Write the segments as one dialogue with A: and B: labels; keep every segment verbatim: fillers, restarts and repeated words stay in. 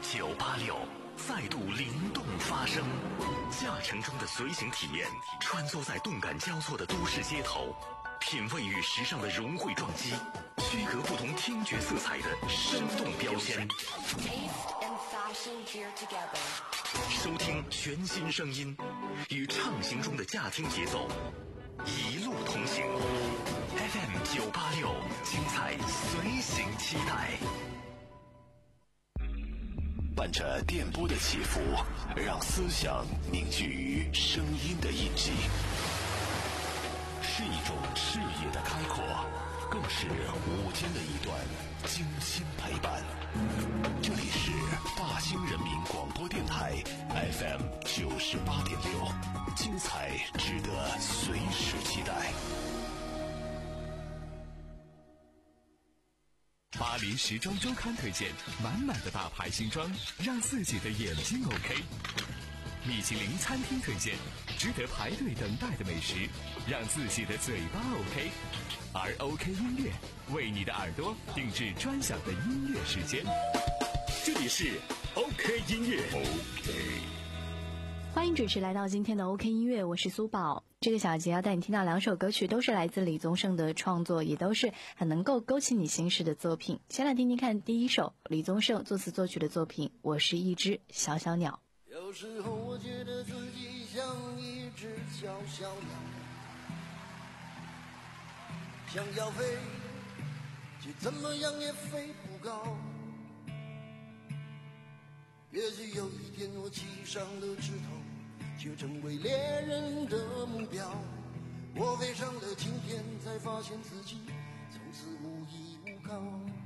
A: 九八六再度灵动发声，驾乘中的随行体验，穿梭在动感交错的都市街头，品味与时尚的融汇撞击，区隔不同听觉色彩的生动标签。收听全新声音，与畅行中的驾听节奏，一路同行。F M 九八六，精彩随行期待。伴着电波的起伏，让思想凝聚于声音的印记，是一种视野的开阔，更是午间的一段精心陪伴。这里是大兴人民广播电台 F M 九十八点六，精彩值得随时期待。
B: 巴黎时装周刊推荐满满的大牌新装，让自己的眼睛 OK。米其林餐厅推荐值得排队等待的美食，让自己的嘴巴 OK。而 OK 音乐为你的耳朵定制专享的音乐时间。这里是 OK 音乐 OK。
C: 欢迎准时来到今天的 OK 音乐，我是苏宝。这个小节要带你听到两首歌曲，都是来自李宗盛的创作，也都是很能够勾起你心事的作品。先来听听看第一首李宗盛作词作曲的作品《我是一只小小鸟》。
D: 有时候我觉得自己像一只小小鸟，想要飞，却怎么样也飞不高。也许有一天我栖上了枝头，却成为猎人的目标。我飞上了青天，才发现自己从此无依无靠。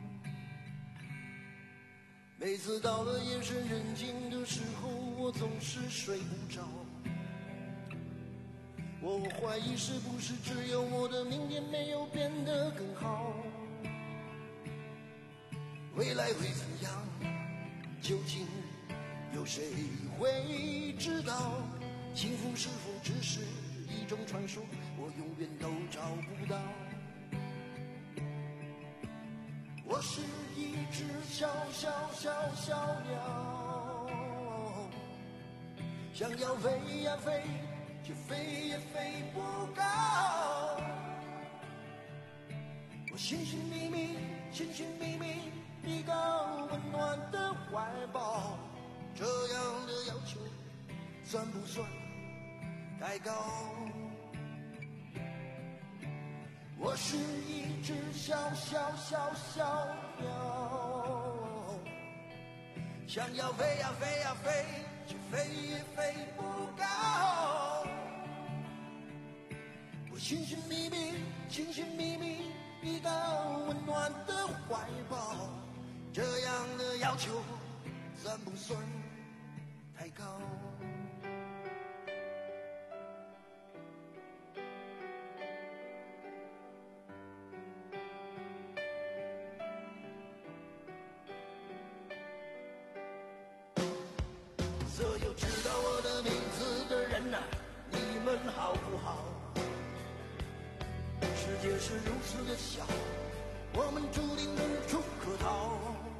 D: 每次到了夜深人静的时候，我总是睡不着。我怀疑是不是只有我的明天没有变得更好，未来会怎样，究竟有谁会知道？幸福是否只是一种传说，我永远都找不到。我是一只小小小小鸟，想要飞呀飞，却飞也飞不高。我寻寻觅觅，寻寻觅觅一个温暖的怀抱，这样的要求算不算太高？我是一只小小小小鸟，想要飞呀飞呀飞，却飞也飞不高。我寻寻觅觅，寻寻觅觅一个温暖的怀抱，这样的要求算不算太高？所有知道我的名字的人啊，你们好不好？世界是如此的小，我们注定无处可逃。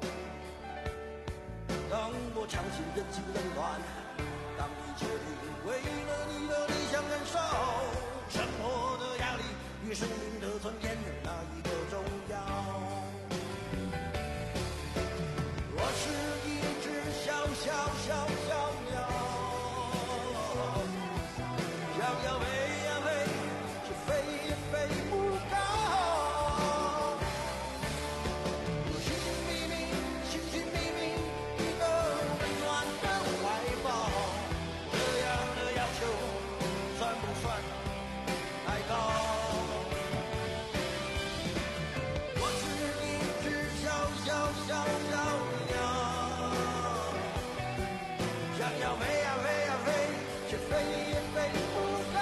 D: 当我尝尽人情冷暖，当你决定为了你的理想燃烧，生活的压力与生命的尊严哪一个重要？我是一只小小小小鸟，想要飞呀飞，却飞也飞不高。我寻寻觅觅，寻寻觅觅一个温暖的怀抱，这样的要求算不算太高？我是一只小小小小鸟，想要飞呀飞呀飞，却飞也飞不高。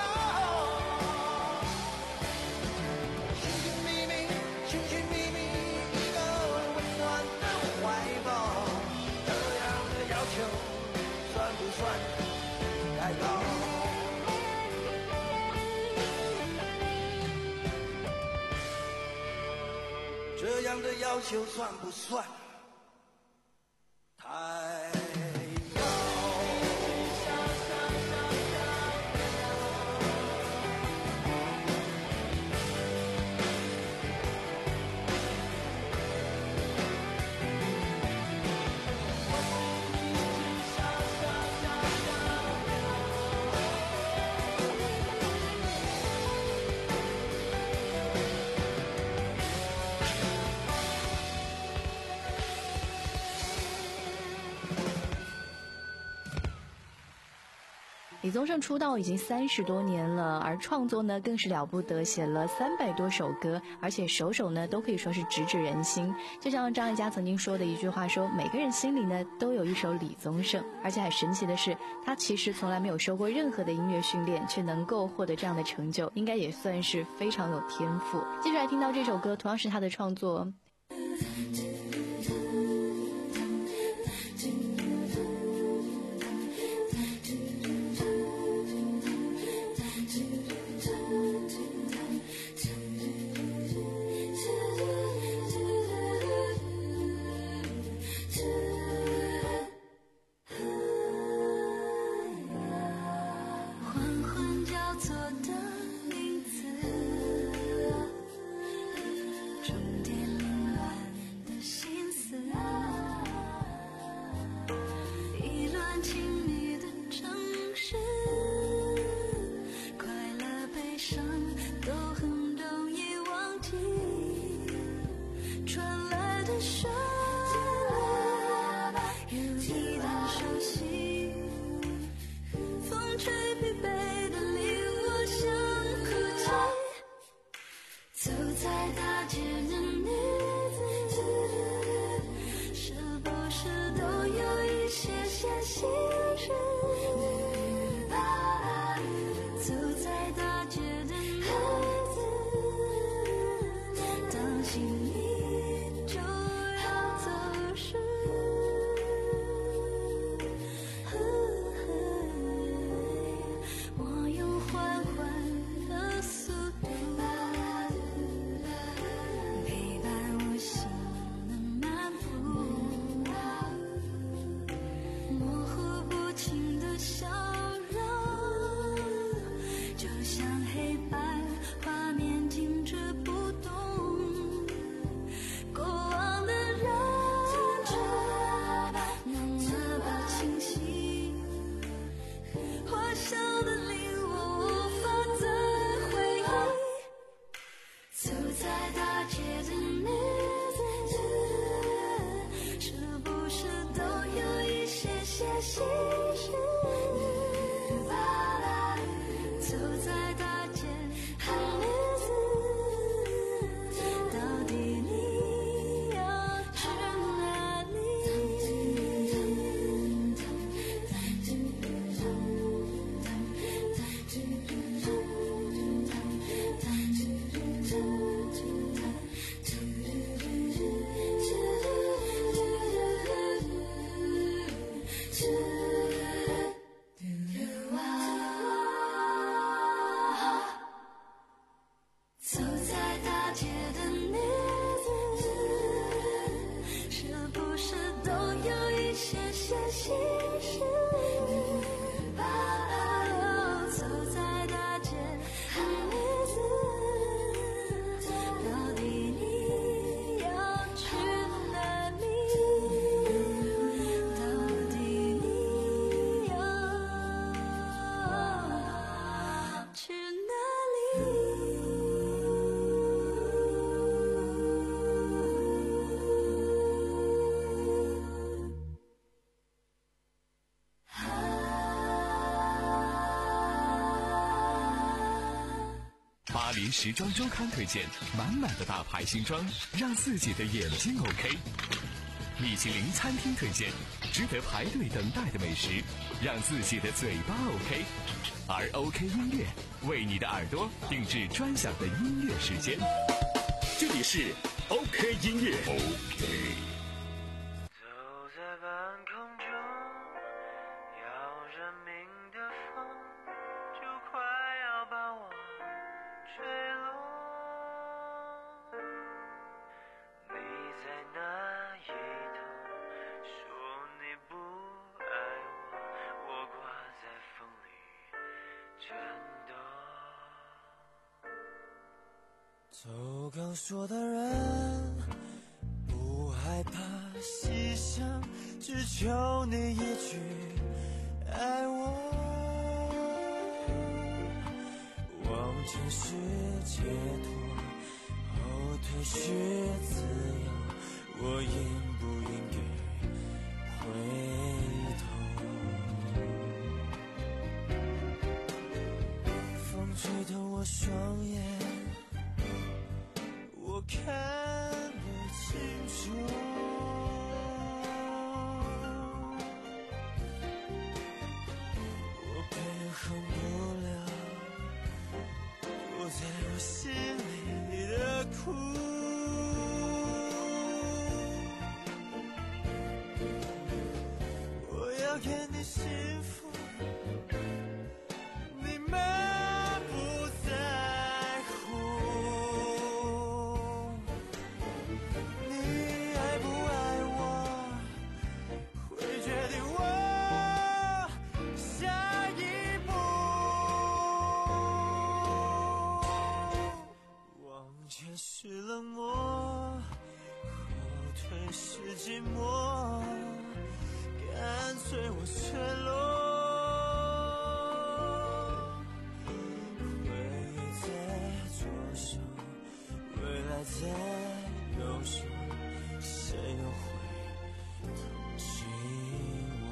D: 寻寻觅觅，寻寻觅觅一个温暖的怀抱，这样的要求算不算太高？这样的要求算不算太
C: 李宗盛出道已经三十多年了，而创作呢更是了不得，写了三百多首歌，而且首首呢都可以说是直指人心。就像张艾嘉曾经说的一句话说，每个人心里呢都有一首李宗盛，而且很神奇的是，他其实从来没有受过任何的音乐训练，却能够获得这样的成就，应该也算是非常有天赋。接下来听到这首歌，同样是他的创作。
B: 巴黎时装周刊推荐满满的大牌新装，让自己的眼睛 OK。米其林餐厅推荐值得排队等待的美食，让自己的嘴巴 OK。而 OK 音乐为你的耳朵定制专享的音乐时间，这里是 OK 音乐。OK。
E: 走在半空中，要人命的风就快要把我吹落。你在那一头说你不爱我，我挂在风里颤抖。
D: 走刚说的人不害怕牺牲，只求你一句爱我。往前是解脱，后退是自由，我应不应该回头？
E: 要给你幸福，你们不在乎。你爱不爱我，会决定我下一步。往前是冷漠，后退是寂寞，干脆我脆弱，回忆在左手，未来在右手，谁又会同情我？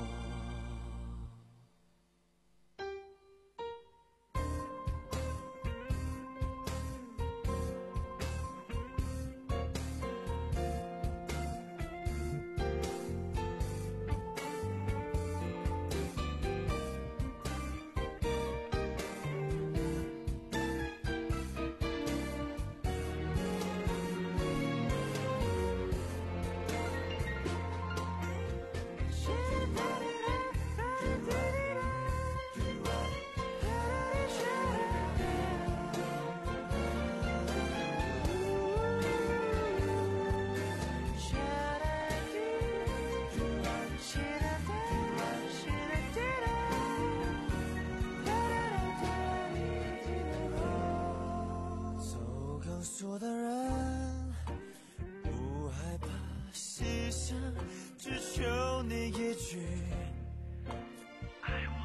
E: 说的人不害怕牺牲，只求你一句爱我。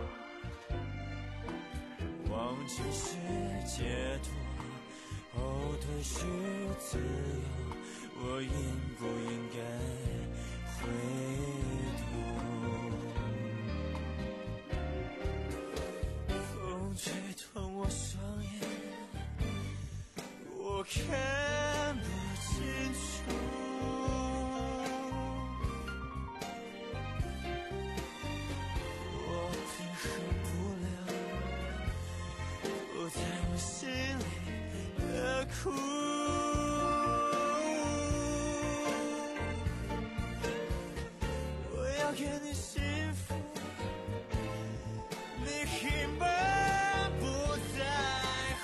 E: 往前是解脱，后退是自由，我应不应该回头？风吹痛我双眼，我看不清楚，我平衡不了不在我心里的苦。我要给你幸福，你根本不在乎。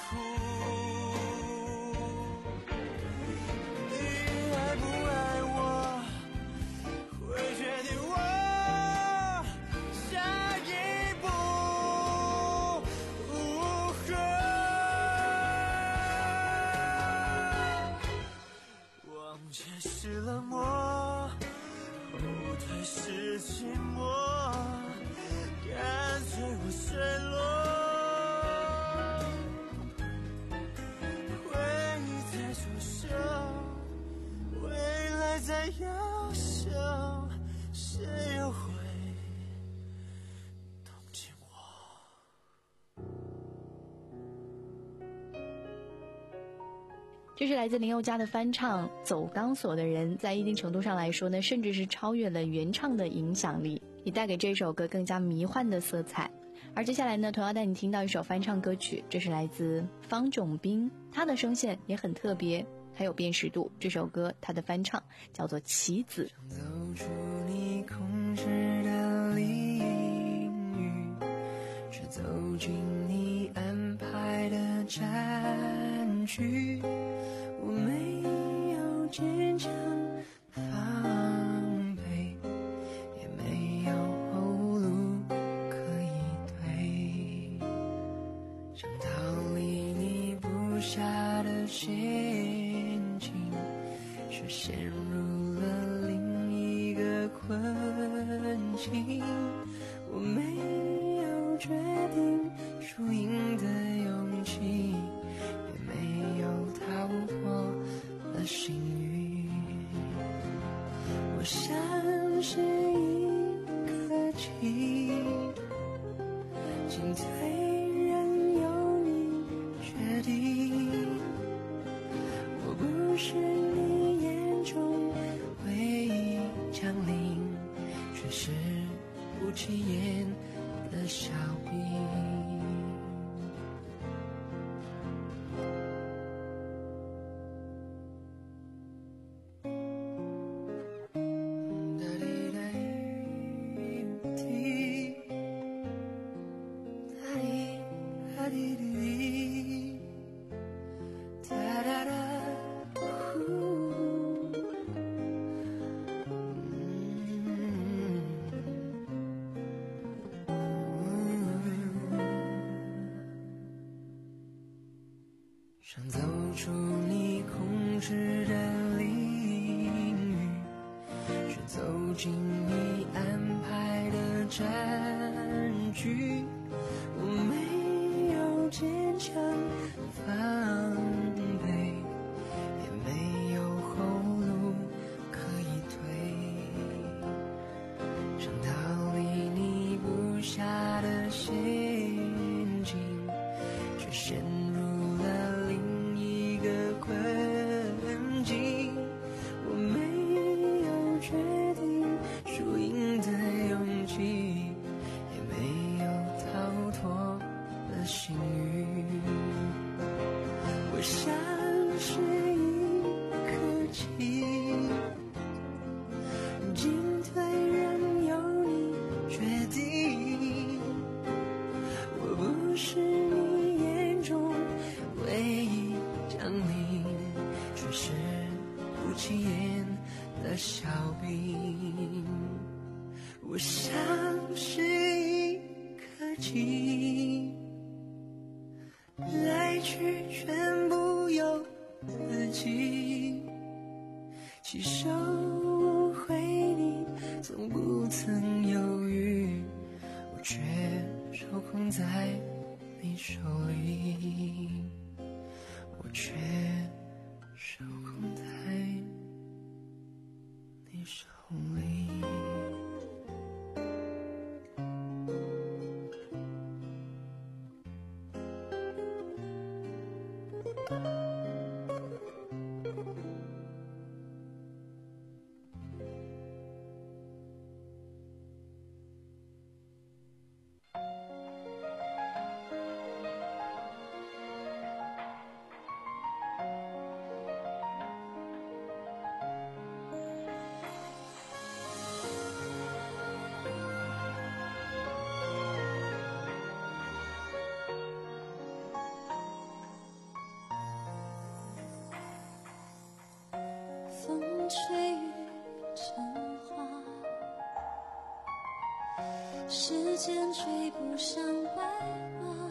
E: 是冷漠，后退是寂寞，干脆我碎落。回忆在左手，未来在右手，谁又会同情我？
C: 这是来自林宥嘉的翻唱《走钢索的人》，在一定程度上来说呢，甚至是超越了原唱的影响力，也带给这首歌更加迷幻的色彩。而接下来呢，同样带你听到一首翻唱歌曲，这是来自方炯斌，他的声线也很特别，很有辨识度。这首歌他的翻唱叫做《棋子》。
E: 走出你控制的领域，却走进你安排的战局。我没有坚强防备，也没有后路可以退，想逃离你布下的陷阱，却陷入了另一个困境。我没有决定输赢的勇气，也没有逃脱了幸运。我像是一颗棋，进退任由你决定。我不是你眼中唯一将领，却是不起眼的小兵。 走进你安排的战局，我没有坚强防备，也没有后路可以退，想逃离你布下的陷阱，却陷入了另一个困境。我没有决定输赢的勇气，也没有逃脱的幸运。我像是一颗棋，进退任由你决定。我不是你眼中唯一将领，却是不起眼的小兵。我像是一颗棋，来去全部由自己，起手回你从不曾犹豫，我却受控在你手里，我却受控在你手里。
F: 风吹雨成花，时间追不上白马。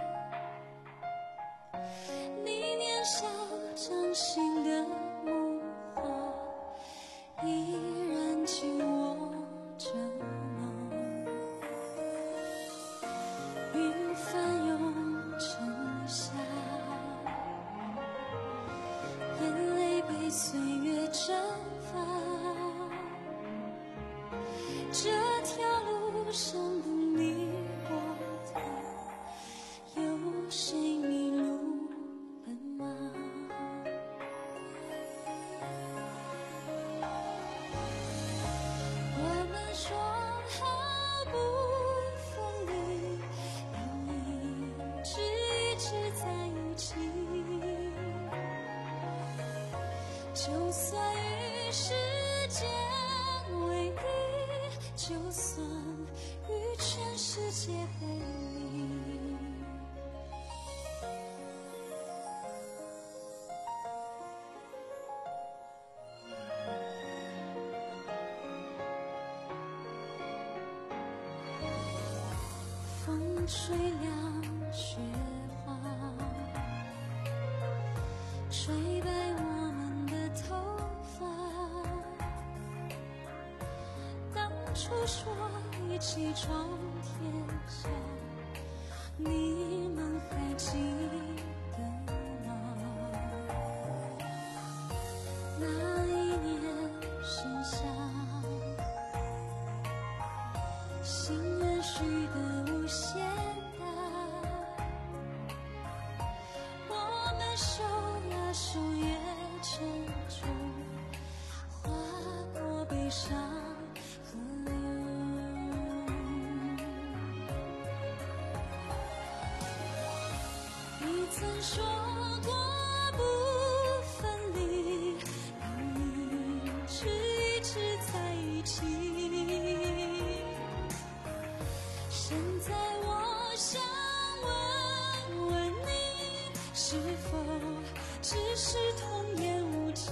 F: 你年少掌心的木花，依然紧握着吗？云翻涌成夏，眼泪被岁月蒸发，这条路上的你我他，有谁迷路了吗？我们说好不分离，要一直一直在一起，就算与时间为敌，就算与全世界背离。风吹凉雪花，吹白我们的头发。当初说一起闯天下，你们还记得吗？那一年盛夏，心愿许得无限大，我们手拉手越沉重，划过悲伤河流。你曾说过不分离，要一直一直在一起。现在我想问问你，是否只是童言无忌？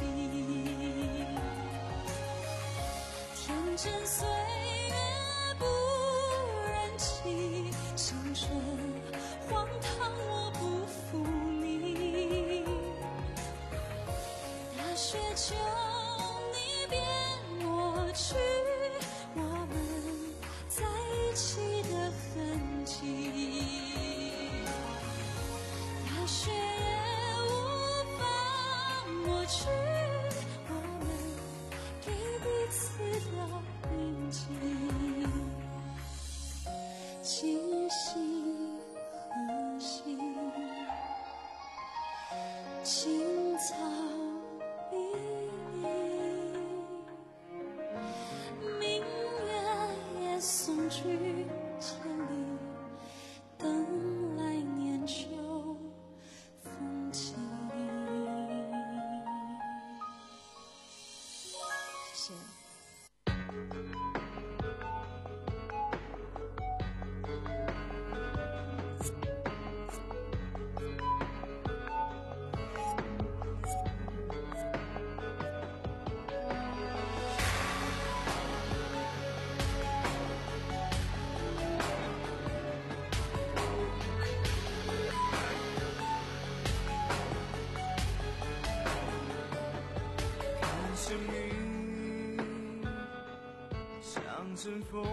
F: 天真岁月不忍欺，青春荒唐我不负你。大雪求你别抹去
G: 生命像阵风，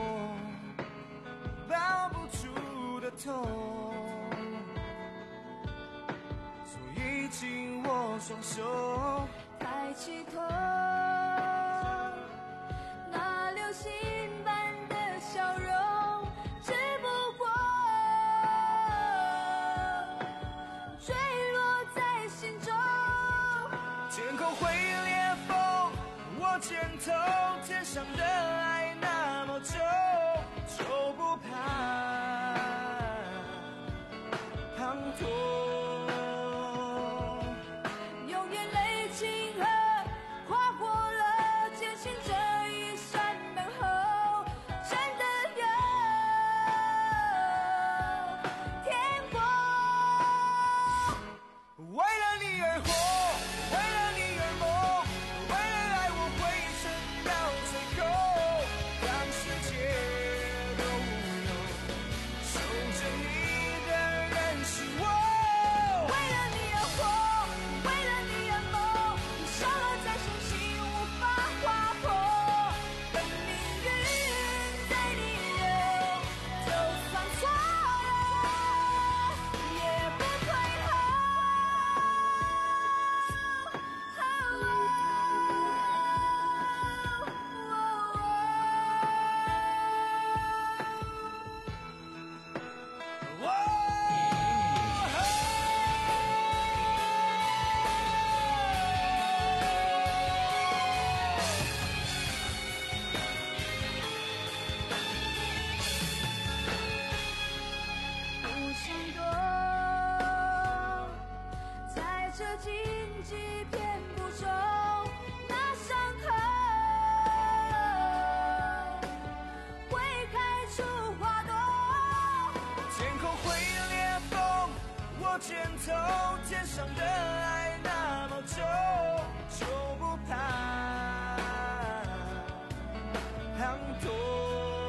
G: 抱不住的痛，所以紧握双手，
F: 抬起头，那流星般的笑容，只不过坠落在心中。
G: 天空会裂缝，我肩头，天上的爱那么重，就不怕滂沱。
F: 用眼泪清河，划过了艰辛这一扇门后，真的有天国。
G: 为了你而活，为了你而梦，为了爱我会撑到最后，让世界都有守着你的人是我。
F: 为了你而活，为了你而梦，你笑了再伤心无法划破，等命运在逆流，就算错了也不退后。不想躲，在这荆棘遍布中，那伤痕会开出花朵。
G: 天空会裂缝，我肩头，天上的爱那么重，就不怕滂沱。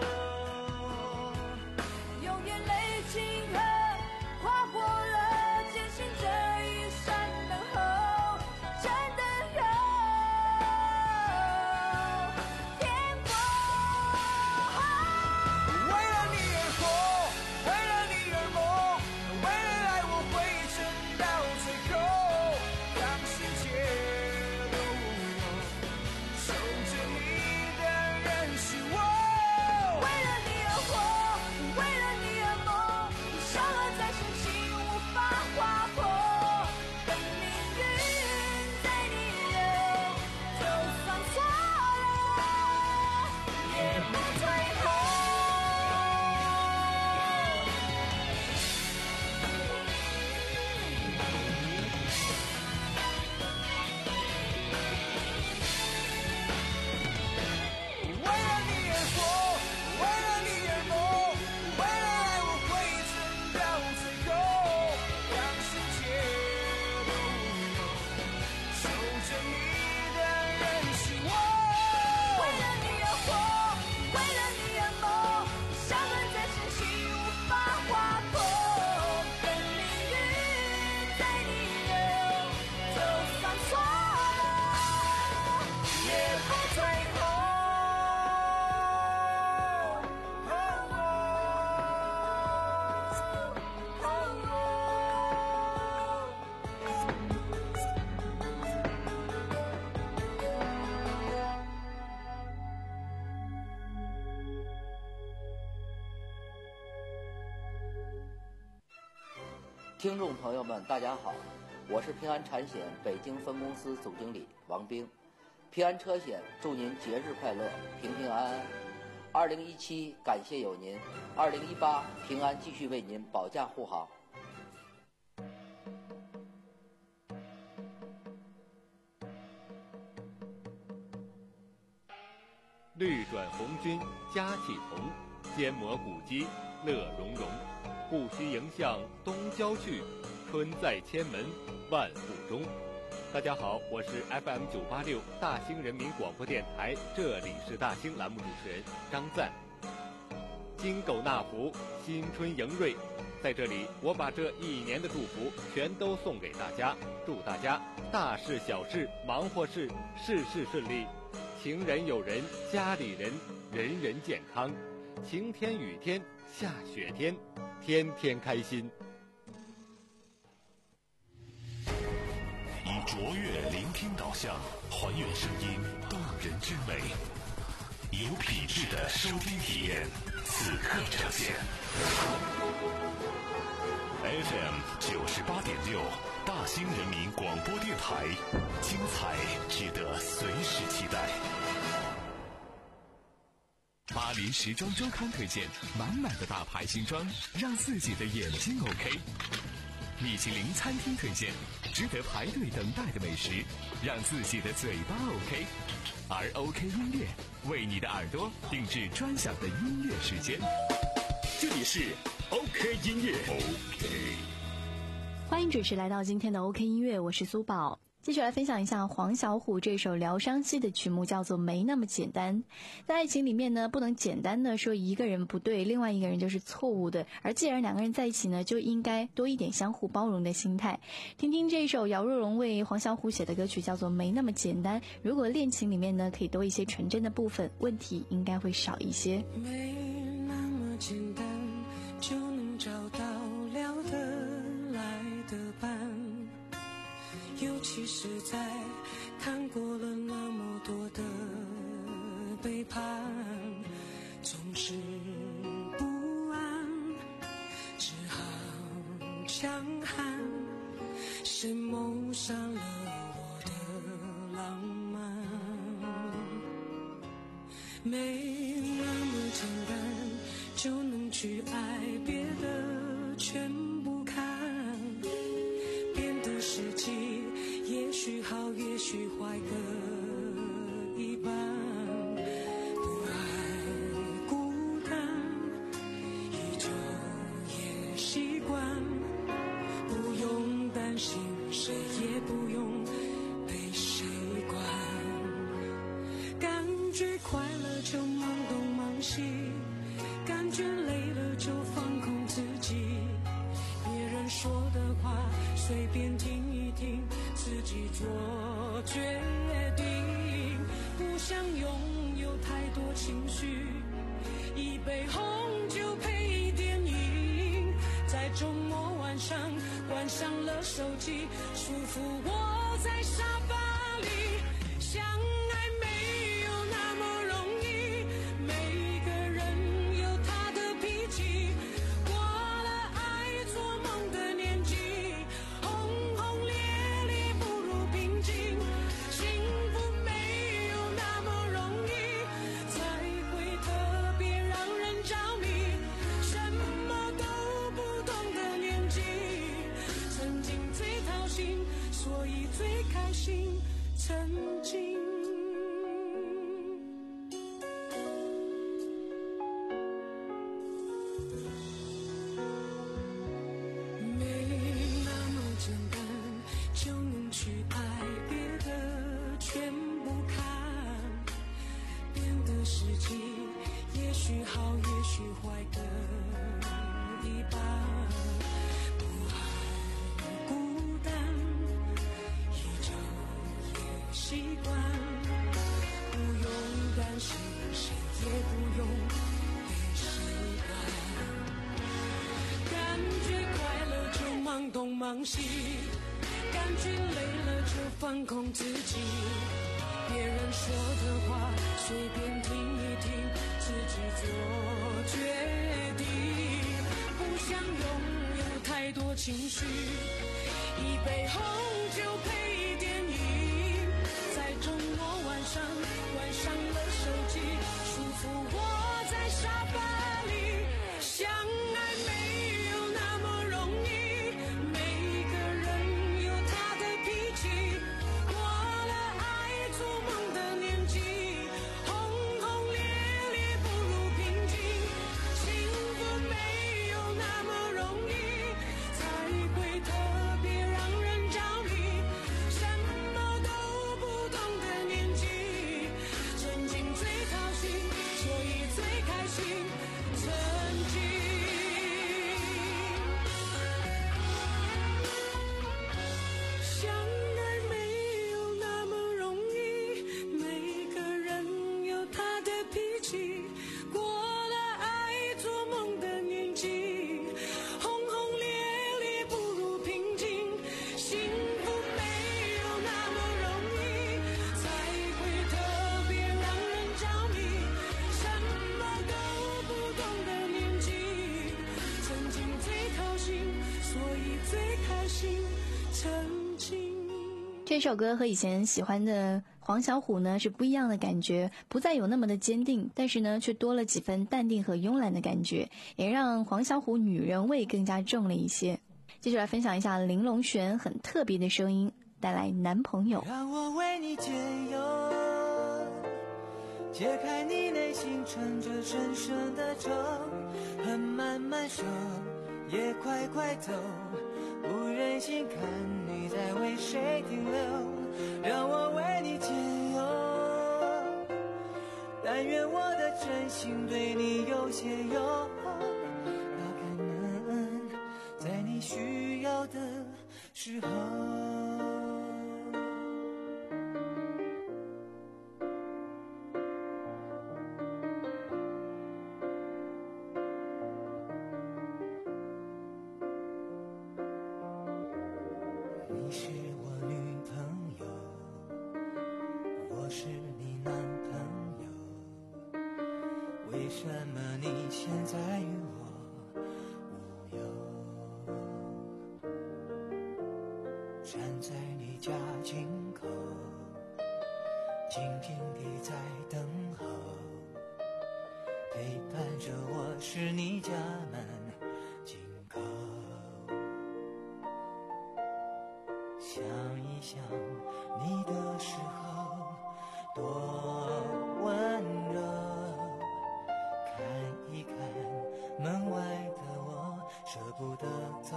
F: 用眼泪清河，划过了艰辛这一扇门后，真的有天国。
G: 为了你而活，为了你而梦，为了爱我会撑到最后，让世界都有守着你的人是我。
F: 为了你而活，为了你而梦，你笑了再伤心无法划破，等命运在逆流，就算错了也不退后。
G: 为了你而活，为了你而梦，为了爱我会撑到最后，让世界都有守着你的人是我。
F: 为了你而活，为了你而梦，伤痕再深心无法划破，等命运在逆流，就算错了也不退后。
H: 听众朋友们，大家好，我是平安产险北京分公司总经理王兵。平安车险祝您节日快乐，平平安安。二零一七感谢有您，二零一八平安继续为您保驾护航。
I: 绿转红军佳气同，坚磨古肌乐融融。不须迎向东郊去，春在千门万户中。大家好，我是 F M 九八六大兴人民广播电台，这里是大兴栏目主持人张赞。金狗纳福，新春迎瑞，在这里我把这一年的祝福全都送给大家，祝大家大事小事忙活事事事顺利，情人友人家里人人人健康，晴天雨天下雪天，天天开心。
A: 以卓越聆听导向，还原声音动人之美，有品质的收听体验，此刻呈现。F M 九十八点六，大兴人民广播电台，精彩值得随时期待。
B: 巴黎时装周刊推荐满满的大牌新装，让自己的眼睛 OK。米其林餐厅推荐值得排队等待的美食，让自己的嘴巴 OK。而 OK 音乐为你的耳朵定制专享的音乐时间。这里是 OK 音乐 OK。
C: 欢迎准时来到今天的 OK 音乐，我是苏宝。继续来分享一下黄小琥这首疗伤系的曲目，叫做没那么简单。在爱情里面呢，不能简单的说一个人不对，另外一个人就是错误的，而既然两个人在一起呢，就应该多一点相互包容的心态。听听这首姚若龙为黄小琥写的歌曲，叫做没那么简单。如果恋情里面呢可以多一些纯真的部分，问题应该会少一些。
E: 没那么简单就能找到聊得来的伴，尤其是在看过了那么多的背叛，总是不安，只好强悍，谁谋杀了我的浪漫？没那么简单就能去爱，别的全不看，变得实际也许好也许坏各一半，不爱孤单依旧也习惯，不用担心谁也不用被谁管，感觉快乐就忙东忙西，感觉累了就放空自己，别人说的话随便听一听，自己做决定，不想拥有太多情绪，一杯红酒配电影，在周末晚上关上了手机，舒服窝在沙发里，相爱没有那么容易，每个人有他的脾气，过了爱做梦的年纪，轰轰烈烈不如平静，幸福没有那么容易，才会特别让人着迷，什么都不懂的年纪，曾经最掏心，所以最开心，曾经没那么简单就能去爱，别的全不看，变得实际也许好也许坏各一半，不爱孤单依旧也习惯，不用担心谁也不用被谁管，感觉快乐就忙东忙西，感觉累了就放空自己，别人说的话随便听一听，自己做决定，不想拥有太多情绪，一杯红酒配电影，在周末晚上关上了手机，舒服窝在沙发里，相爱没有那么容易，每个人有他的脾气，过了爱做梦的年纪，轰轰
C: 这首歌和以前喜欢的黄小琥呢是不一样的感觉，不再有那么的坚定，但是呢却多了几分淡定和慵懒的感觉，也让黄小琥女人味更加重了一些。接着来分享一下林隆璇很特别的声音，带来男朋友。
E: 让我为你解忧，解开你内心缠着深深的愁，恨慢慢收，也快快走，不忍心看你在为谁停留。让我为你解忧，但愿我的真心对你有些用，打开门，在你需要的时候。你是我女朋友，我是你男朋友，为什么你现在与我无忧？站在你家进口，静静地在等候，陪伴着我是你家门紧扣。想一想你的时候多温柔，看一看门外的我舍不得走。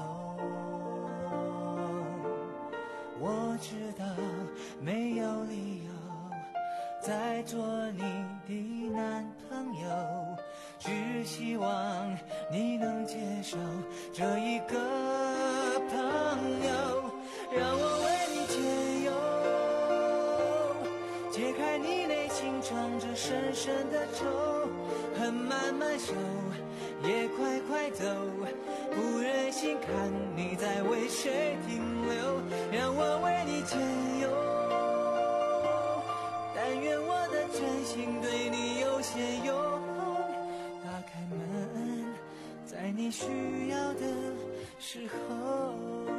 E: 我知道没有理由再做你的男朋友，只希望你能接受这一个朋友。让我为你解忧，解开你内心藏着深深的愁，恨慢慢收，也快快走，不忍心看你在为谁停留。让我为你解忧，但愿我的真心对你有些用，打开门，在你需要的时候。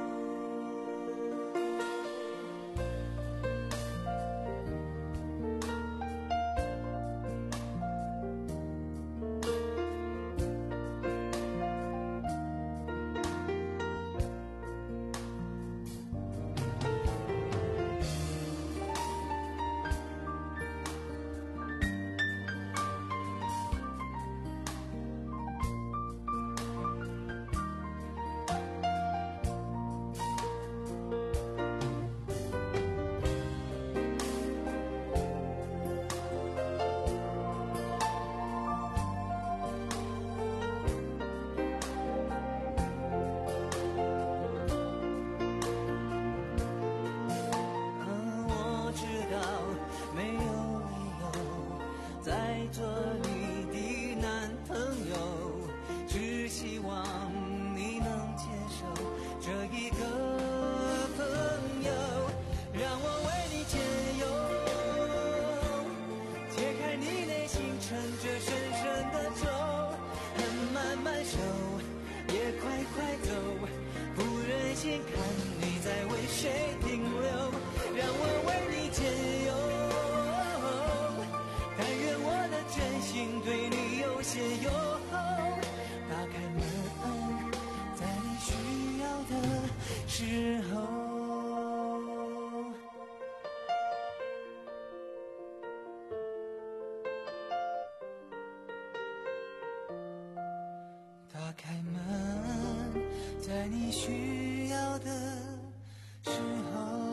E: 打开门，在你需要的时候。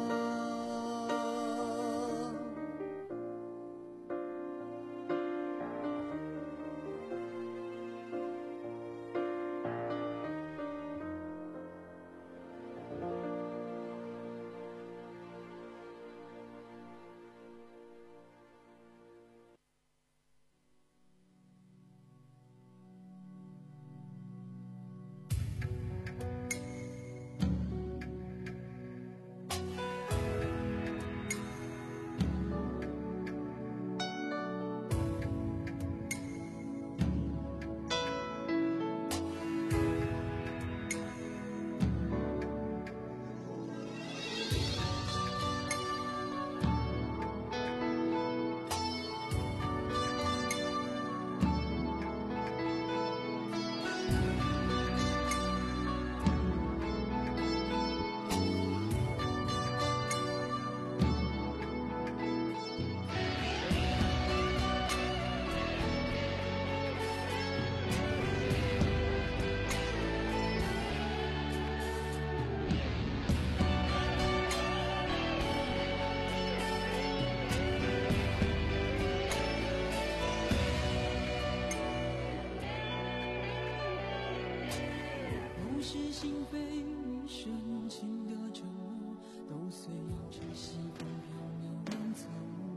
E: 是心非，一瞬情的沉默，都随着西风飘渺远走。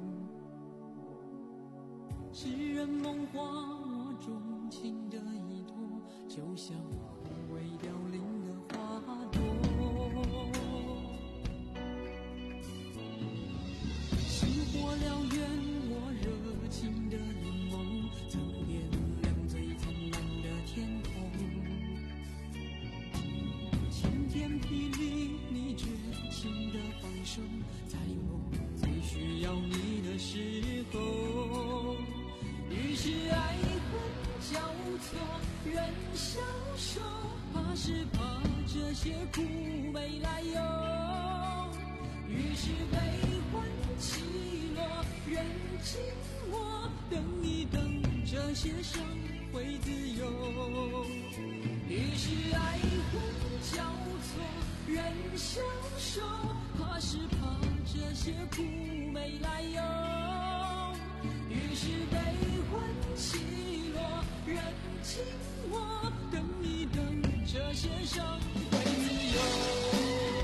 E: 诗人梦话，我钟情的依托，就像枯萎凋零的花朵。星火燎原，我热情的眼眸，曾点亮最灿烂的天空。晴天霹雳，你绝情的放手，在我最需要你的时候。于是爱恨交错，人消瘦，怕是怕这些苦没来由。于是悲欢起落，人静我，等一等，这些伤会自由。于是爱恨交错，人消瘦，怕是怕这些苦没来由。于是悲欢起落，人静我，等一等，这些伤会自由。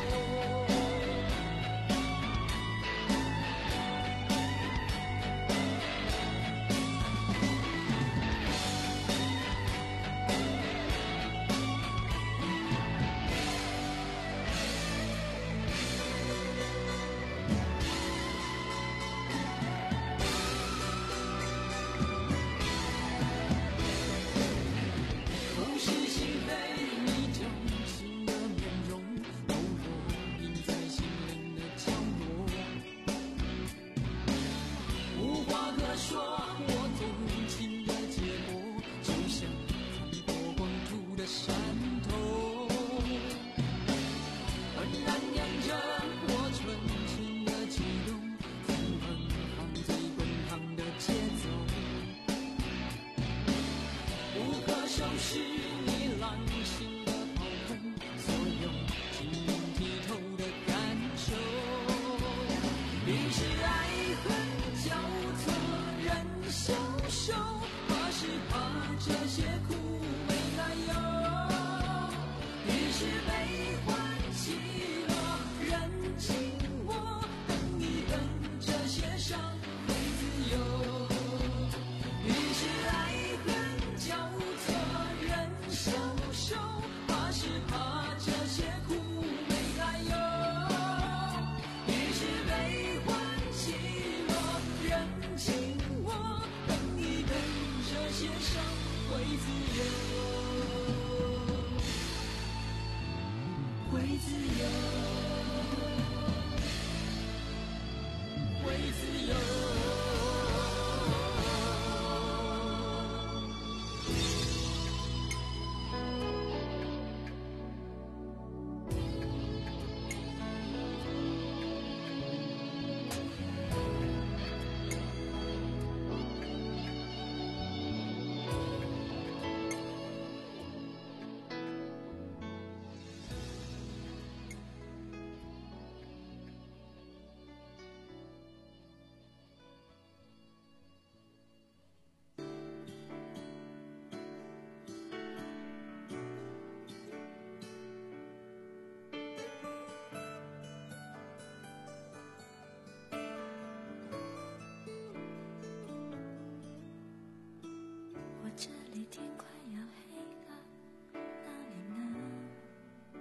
F: 这里天快要黑了，哪里呢？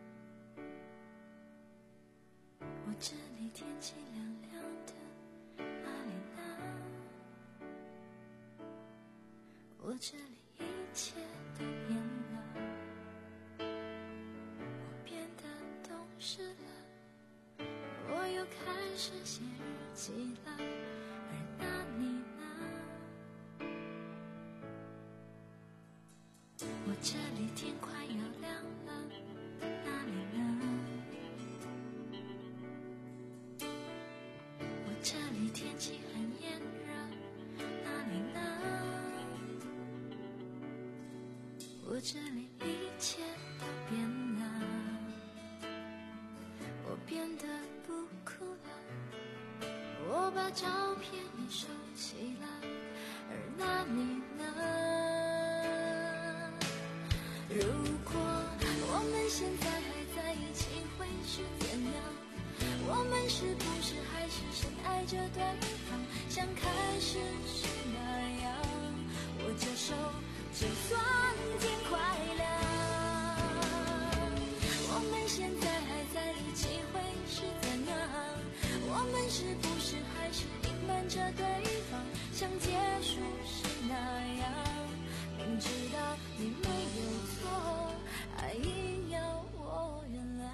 F: 我这里天气凉凉的，哪里呢？我这里一切都变了，我变得懂事了，我又开始写日记了，而那你呢？我这里天快要亮了，哪里呢？我这里天气很炎热，哪里呢？我这里一切都变了，我变得不哭了，我把照片也收起了，而那你呢？如果我着对方，像开始时那样握着手，就算天快亮。我们现在还在一起会是怎样？我们是不是还是隐瞒着对方，像结束时那样？明知道你没有错，还硬要我原谅。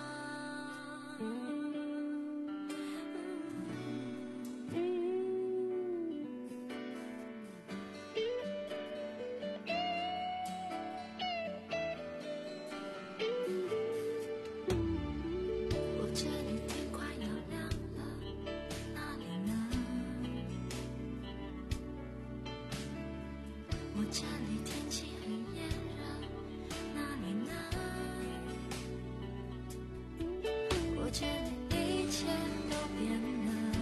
F: 我这里天快要亮了，哪里呢？我这里天气很炎热，哪里呢？我这里一切都变了，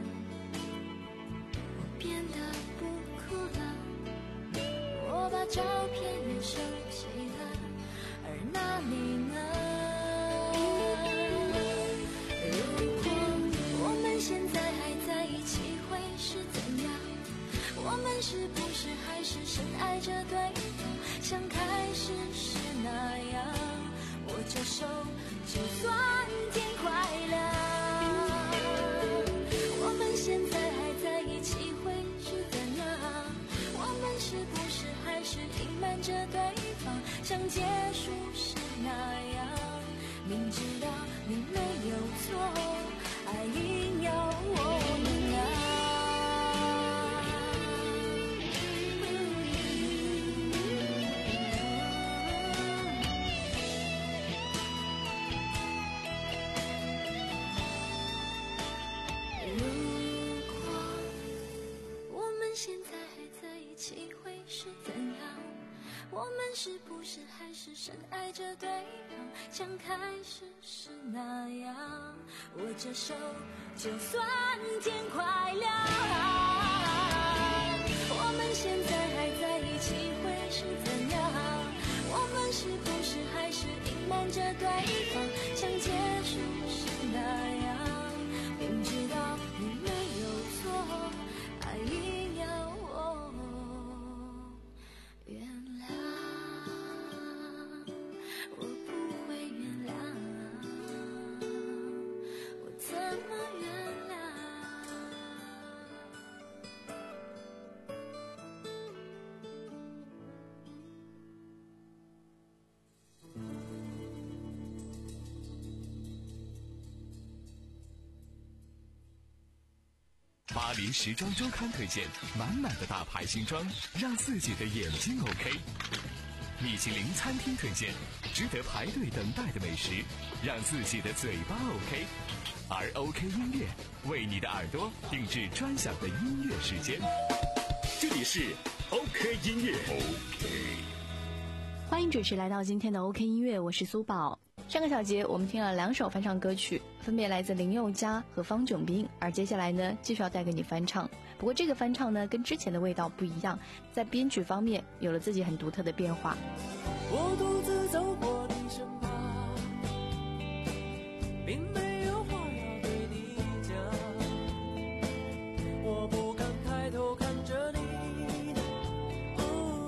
F: 我变得不哭了，我把照片也收起了，而那里呢？如果我们现在还在一起会是怎样？我们是不是还是深爱着对方，像开始时那样握着手，就算天快亮。我们现在还在一起会是怎样？我们是不是还是隐瞒着对方，像结束时那样？明知道你没有错，还硬要我原谅。现在还在一起会是怎样？我们是不是还是深爱着对方，像开始时那样握着手，就算天快亮。我们现在还在一起会是怎样？我们是不是还是隐瞒着对方，像结束时那样？明知道你没有错，还硬要我原谅。我不会原谅，我怎么原谅？
B: 巴黎时装周刊推荐满满的大牌新装，让自己的眼睛 OK。米其林餐厅推荐值得排队等待的美食，让自己的嘴巴 OK。而 OK 音乐为你的耳朵定制专享的音乐时间。这里是 OK 音乐。OK，
C: 欢迎准时来到今天的 OK 音乐，我是苏宝。上个小节我们听了两首翻唱歌曲，分别来自林宥嘉和方炯斌，而接下来呢继续要带给你翻唱。不过这个翻唱呢跟之前的味道不一样，在编曲方面有了自己很独特的变化。
G: 我独自走过你身旁，并没有话要对你讲，我不敢抬头看着你哦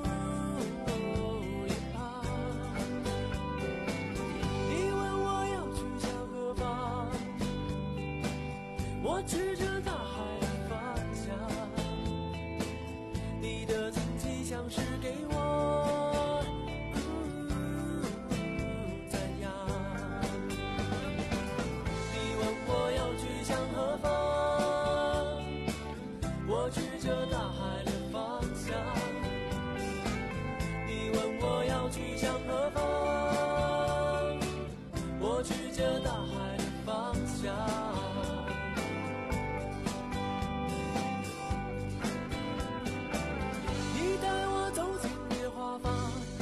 G: 眼旁，你问我要去向何方，我指着大海的方向，你的曾经像是给我我指着大海的方向，你问我要去向何方，我指着大海的方向。你带我走进野花房，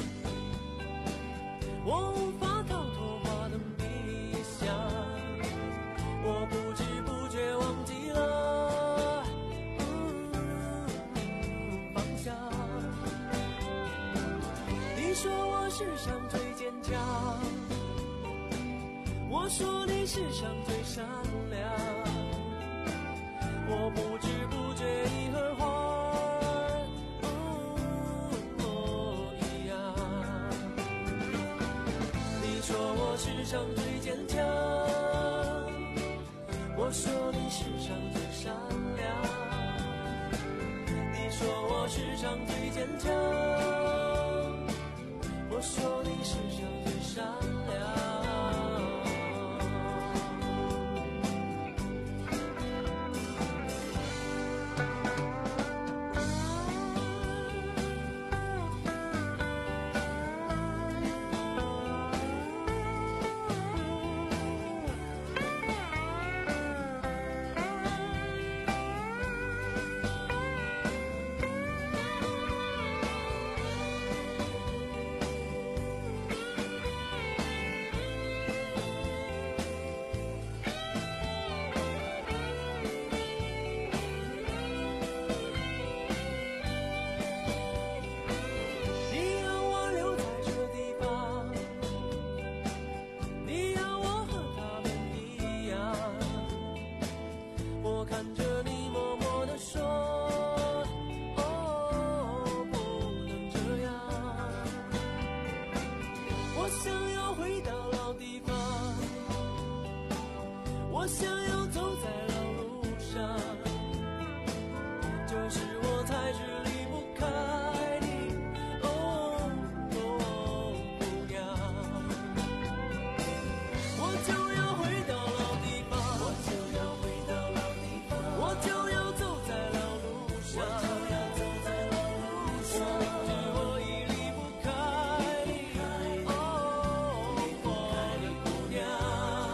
G: 我无法逃脱花灯的香，我不知不觉忘记了你说我世上最坚强，我说你世上最善良，我我不知不觉已和花哦一样。你说我世上最坚强，我说你世上最善良。你说我世上最坚强，我说你世上最善良。我想要走在老路上，就是我才是离不开你，哦哦姑娘。我就要回到老地方，我就要回到老地方，我就要走在老路上，我就要走在老路上。我明知我已离不开你，哦我的姑娘。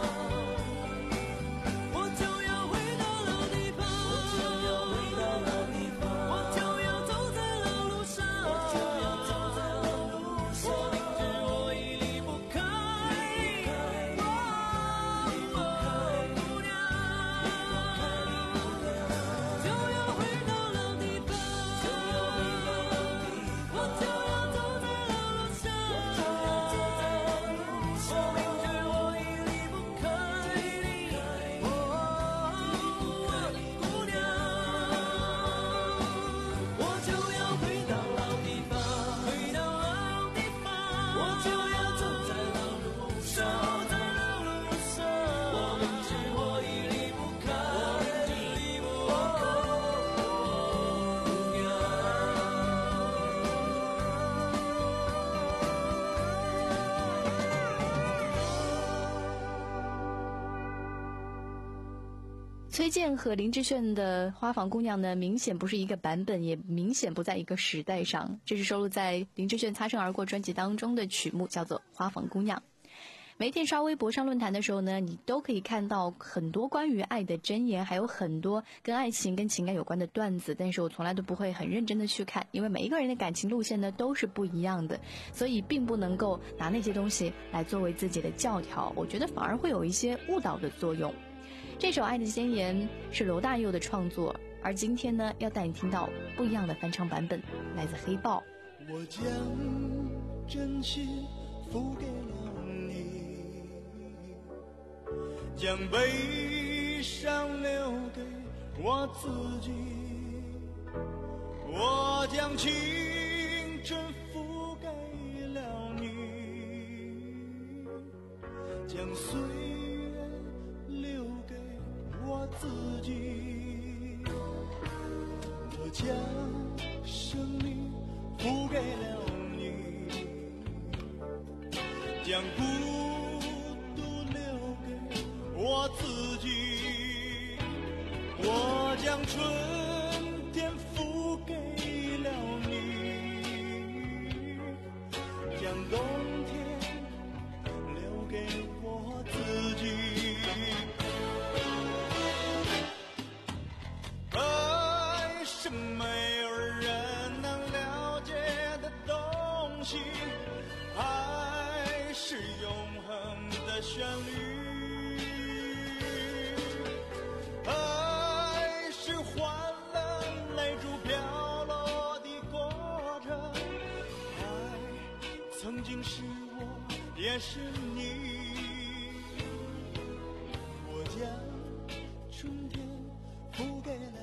C: 崔健和林志炫的《花房姑娘》呢，明显不是一个版本，也明显不在一个时代上。这是收录在林志炫《擦身而过》专辑当中的曲目，叫做《花房姑娘》。每天刷微博上论坛的时候呢，你都可以看到很多关于爱的箴言，还有很多跟爱情跟情感有关的段子，但是我从来都不会很认真的去看，因为每一个人的感情路线呢都是不一样的，所以并不能够拿那些东西来作为自己的教条，我觉得反而会有一些误导的作用。这首《爱的箴言》是罗大佑的创作，而今天呢，要带你听到不一样的翻唱版本，来自黑豹。
D: 我将真心付给了你，将悲伤留给我自己，我将青春付给了你，将岁月留给我自己，我将生命付给了你，将孤独留给我自己，我将春天付给了你，将冬天留给我自己。爱是没有人能了解的东西，爱是永恒的旋律，爱是欢乐泪珠飘落的过程，爱曾经是我也是你，我将春天付给了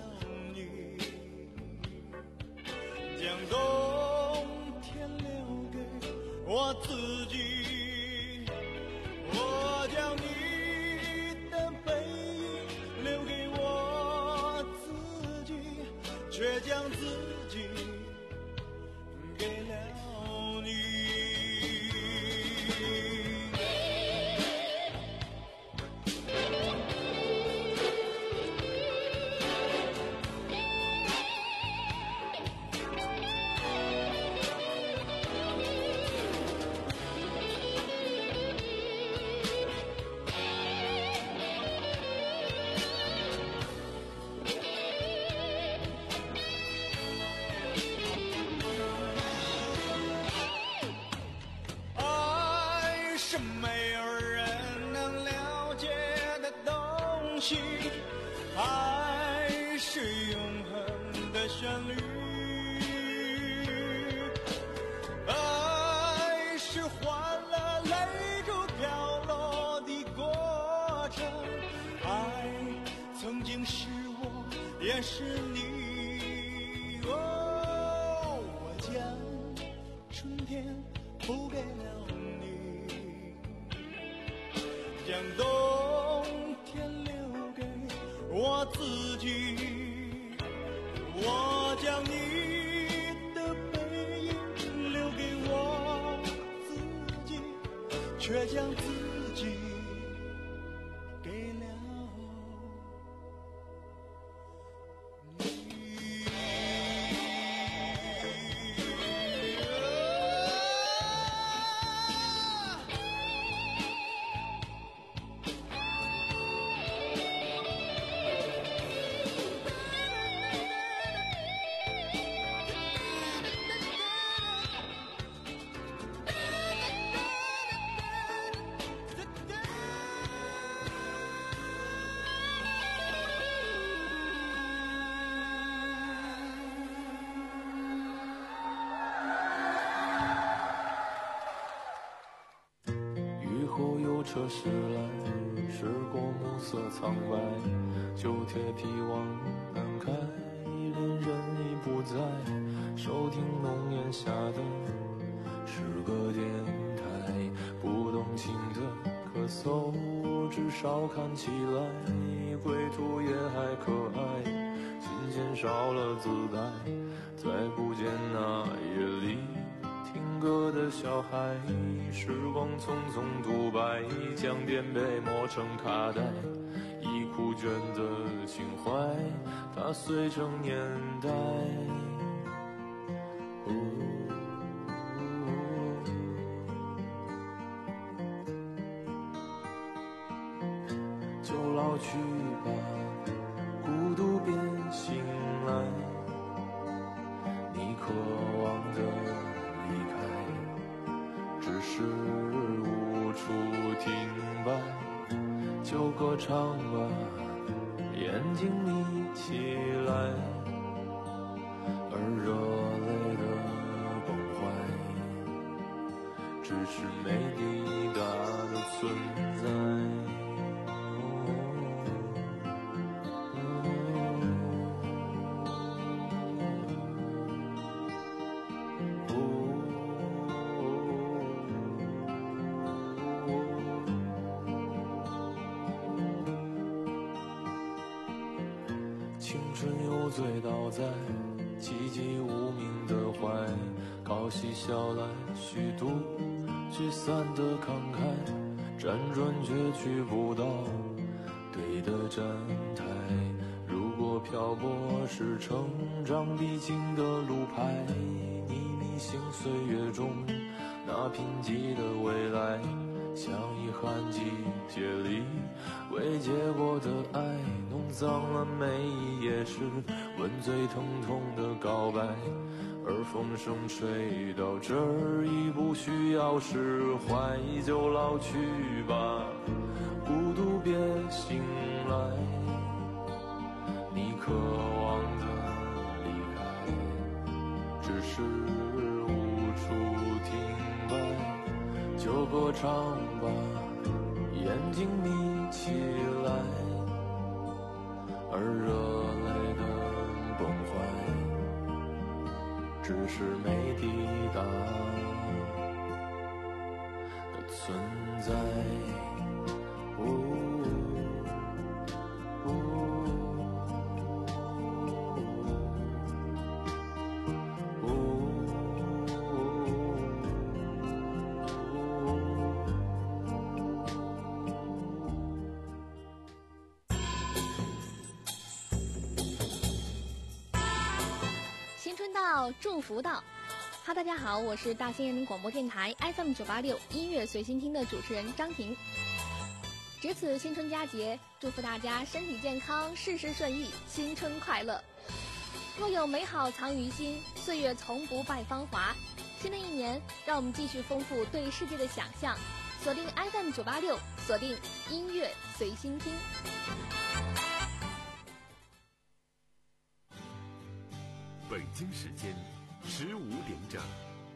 G: 我自己。我将你的背影留给我自己，却将自己给了你。爱是永恒的旋律，爱是欢乐泪珠飘落的过程，爱曾经是我，也是你。哦，我将春天付给了你，将冬天我自己，我将你的背影留给我自己，却将自己给了你。车驶来，驶过暮色苍白，旧铁皮往南开，恋人已不在，收听浓烟下的是个电台，不动情的咳嗽，至少看起来归途也还可爱，琴弦少了姿态，再不见那夜里听歌的小孩，时光匆匆独白，将颠沛磨成卡带，已枯卷的情怀，它碎成年代。哦就老去吧，孤独别醒来，你渴望的离开，只是无处停摆，就歌唱吧，眼睛眯起来，而热泪的崩坏，只是没抵达的存在。青春又醉倒在寂寂无名的怀，高嬉笑来虚度聚散的慷慨，辗转却去不到对的站台。如果漂泊是成长必经的路牌，你迷信岁月中那贫瘠的未来，像遗憾季节里未结果的爱，弄脏了每一页是吻最疼痛的告白，而风声吹到这儿已不需要释怀，就老去吧，孤独别醒来，你渴望的离开，只是无处停摆，就歌唱吧，眼睛眯起来，而热泪的崩坏，只是没抵达
J: 存在。哦
K: 新春到，祝福到。哈，大家好，我是大兴人民广播电台 F M 九八六音乐随心听的主持人张婷。值此新春佳节，祝福大家身体健康，事事顺意，新春快乐。若有美好藏于心，岁月从不败芳华。新的一年，让我们继续丰富对世界的想象，锁定 F M 九八六，锁定音乐随心听。
B: 北京时间十五点整。